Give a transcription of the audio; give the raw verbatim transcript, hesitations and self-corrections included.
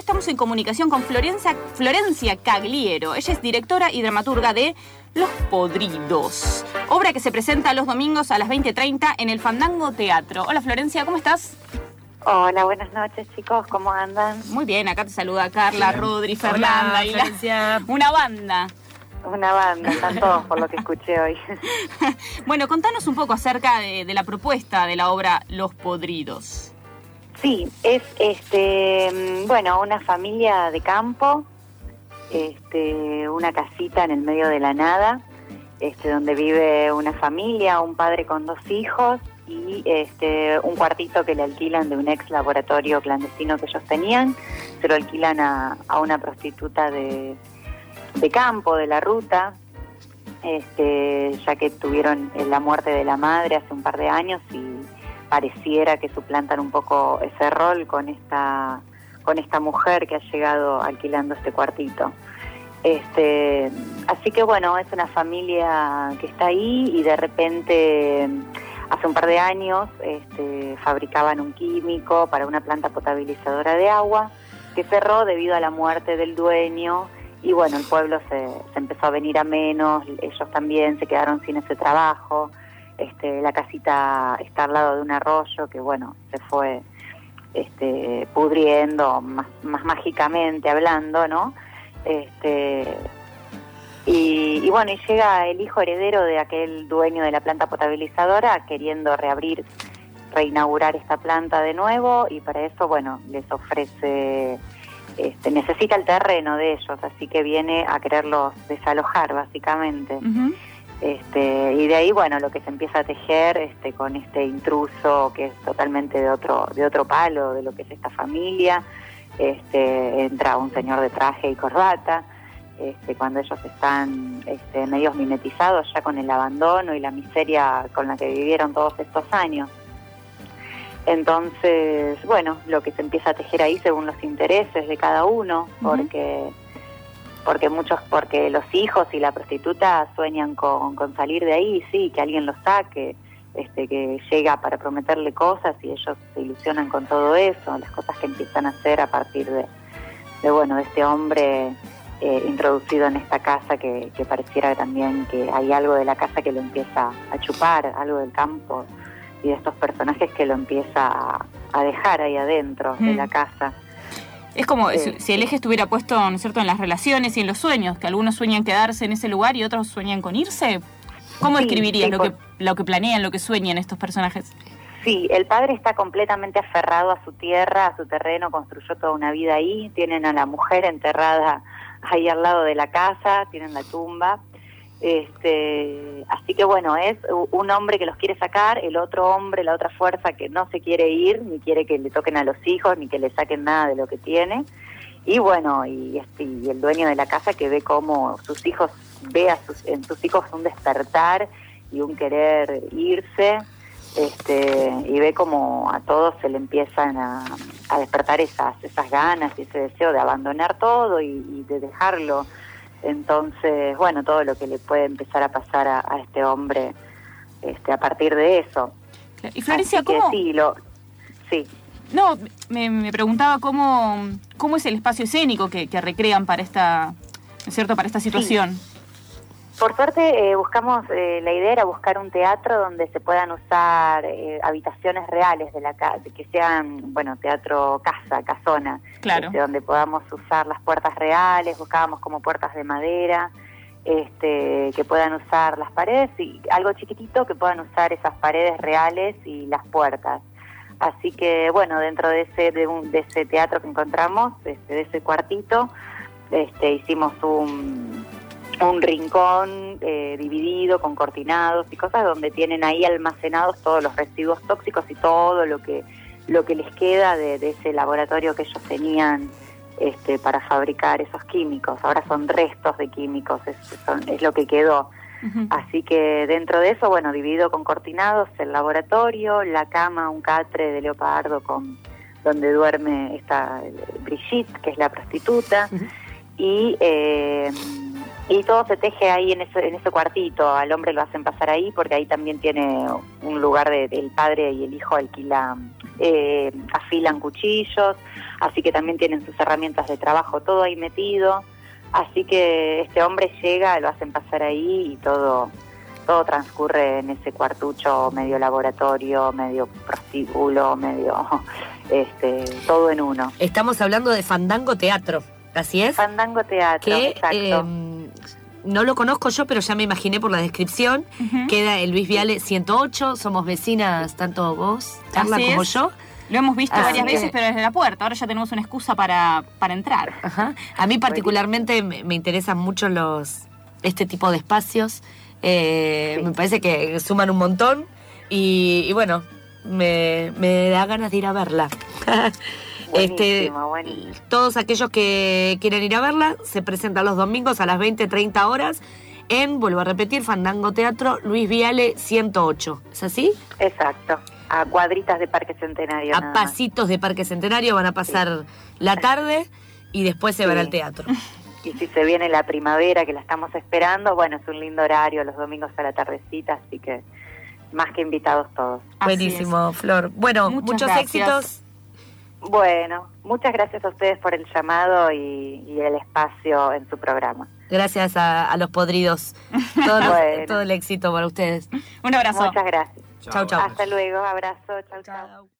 estamos en comunicación con Florencia, Florencia Cagliero. Ella es directora y dramaturga de Los Podridos, obra que se presenta los domingos a las veinte treinta en el Fandango Teatro. Hola Florencia, ¿cómo estás? Hola, buenas noches chicos, ¿cómo andan? Muy bien, acá te saluda Carla, bien. Rodri, Fernanda. Hola, y la, una banda. Una banda, están todos por lo que escuché hoy. Bueno, contanos un poco acerca de, de la propuesta de la obra Los Podridos. Sí, es este bueno, una familia de campo, este, una casita en el medio de la nada, este, donde vive una familia, un padre con dos hijos y este, un cuartito que le alquilan de un ex laboratorio clandestino que ellos tenían. Se lo alquilan a, a una prostituta de, de campo, de la ruta, este, ya que tuvieron la muerte de la madre hace un par de años y pareciera que suplantan un poco ese rol con esta con esta mujer que ha llegado alquilando este cuartito. Este, así que bueno, es una familia que está ahí y de repente hace un par de años este, fabricaban un químico para una planta potabilizadora de agua que cerró debido a la muerte del dueño y bueno, el pueblo se, se empezó a venir a menos, ellos también se quedaron sin ese trabajo. Este, la casita está al lado de un arroyo que bueno, se fue este, pudriendo más, más mágicamente hablando, ¿no? Este, y, y bueno, y llega el hijo heredero de aquel dueño de la planta potabilizadora queriendo reabrir, reinaugurar esta planta de nuevo y para eso, bueno, les ofrece, este, necesita el terreno de ellos, así que viene a quererlos desalojar básicamente. Uh-huh. Este, y de ahí, bueno, lo que se empieza a tejer este, con este intruso que es totalmente de otro de otro palo, de lo que es esta familia. Este, entra un señor de traje y corbata, este, cuando ellos están este, medios mimetizados ya con el abandono y la miseria con la que vivieron todos estos años. Entonces, bueno, lo que se empieza a tejer ahí según los intereses de cada uno, uh-huh. porque... porque muchos, porque los hijos y la prostituta sueñan con, con salir de ahí, sí, que alguien los saque, este, que llega para prometerle cosas y ellos se ilusionan con todo eso, las cosas que empiezan a hacer a partir de, de bueno, de este hombre eh, introducido en esta casa que, que pareciera también que hay algo de la casa que lo empieza a chupar, algo del campo y de estos personajes que lo empieza a, a dejar ahí adentro mm. de la casa. Es como sí, si el eje estuviera puesto, ¿no es cierto?, en las relaciones y en los sueños, que algunos sueñan quedarse en ese lugar y otros sueñan con irse. ¿Cómo sí, describirías sí, lo, por... que, lo que planean, lo que sueñan estos personajes? Sí, el padre está completamente aferrado a su tierra, a su terreno, construyó toda una vida ahí, tienen a la mujer enterrada ahí al lado de la casa, tienen la tumba. Este, así que bueno, es un hombre que los quiere sacar, el otro hombre, la otra fuerza que no se quiere ir, ni quiere que le toquen a los hijos, ni que le saquen nada de lo que tiene. Y bueno, y, este, y el dueño de la casa que ve cómo sus hijos, ve a sus, en sus hijos un despertar y un querer irse, este, y ve como a todos se le empiezan a, a despertar esas, esas ganas y ese deseo de abandonar todo y, y de dejarlo. Entonces, bueno, todo lo que le puede empezar a pasar a, a este hombre este, a partir de eso. Y Florencia, ¿cómo? Sí, lo, sí. No, me, me preguntaba cómo, cómo es el espacio escénico que, que recrean para esta, ¿no es cierto?, para esta situación. Sí. Por suerte eh, buscamos, eh, la idea era buscar un teatro donde se puedan usar eh, habitaciones reales de la casa, que sean, bueno, teatro casa, casona, claro. este, donde podamos usar las puertas reales, buscábamos como puertas de madera, este, que puedan usar las paredes y algo chiquitito que puedan usar esas paredes reales y las puertas. Así que, bueno, dentro de ese de, un, de ese teatro que encontramos, este, de ese cuartito, este, hicimos un un rincón eh, dividido con cortinados y cosas donde tienen ahí almacenados todos los residuos tóxicos y todo lo que lo que les queda de, de ese laboratorio que ellos tenían este, para fabricar esos químicos. Ahora son restos de químicos, es, son, es lo que quedó. Uh-huh. Así que dentro de eso, bueno, dividido con cortinados el laboratorio, la cama, un catre de leopardo con donde duerme esta Brigitte, que es la prostituta, uh-huh. y eh, y todo se teje ahí en ese, en ese cuartito. Al hombre lo hacen pasar ahí porque ahí también tiene un lugar de, del padre y el hijo alquila eh, afilan cuchillos, así que también tienen sus herramientas de trabajo, todo ahí metido. Así que este hombre llega, lo hacen pasar ahí y todo todo transcurre en ese cuartucho medio laboratorio, medio prostíbulo, medio este todo en uno. Estamos hablando de Fandango Teatro, ¿así es? Fandango Teatro, que, exacto. Eh, no lo conozco yo, pero ya me imaginé por la descripción. Uh-huh. Queda el Luis Viale ciento ocho, somos vecinas, tanto vos, Carla, así como es. yo. Lo hemos visto Así varias que... veces, pero desde la puerta. Ahora ya tenemos una excusa para, para entrar. Ajá. A mí particularmente me, me interesan mucho los este tipo de espacios. Eh, sí. Me parece que suman un montón y, y bueno, me, me da ganas de ir a verla. este, buenísimo. Todos aquellos que quieren ir a verla se presentan los domingos a las veinte, treinta horas en, vuelvo a repetir, Fandango Teatro, Luis Viale ciento ocho. ¿Es así? Exacto. A cuadritas de Parque Centenario. A pasitos más. de Parque Centenario van a pasar sí. la tarde y después se sí. van al teatro. Y si se viene la primavera, que la estamos esperando, bueno, es un lindo horario los domingos a la tardecita, así que más que invitados todos. Buenísimo, Flor. Bueno, muchas muchos gracias. éxitos. Bueno, muchas gracias a ustedes por el llamado y, y el espacio en su programa. Gracias a, a los podridos. Todo, bueno. los, todo el éxito para ustedes. Un abrazo. Muchas gracias. Chau, chau. Hasta luego, abrazo. Chau, chau. chau.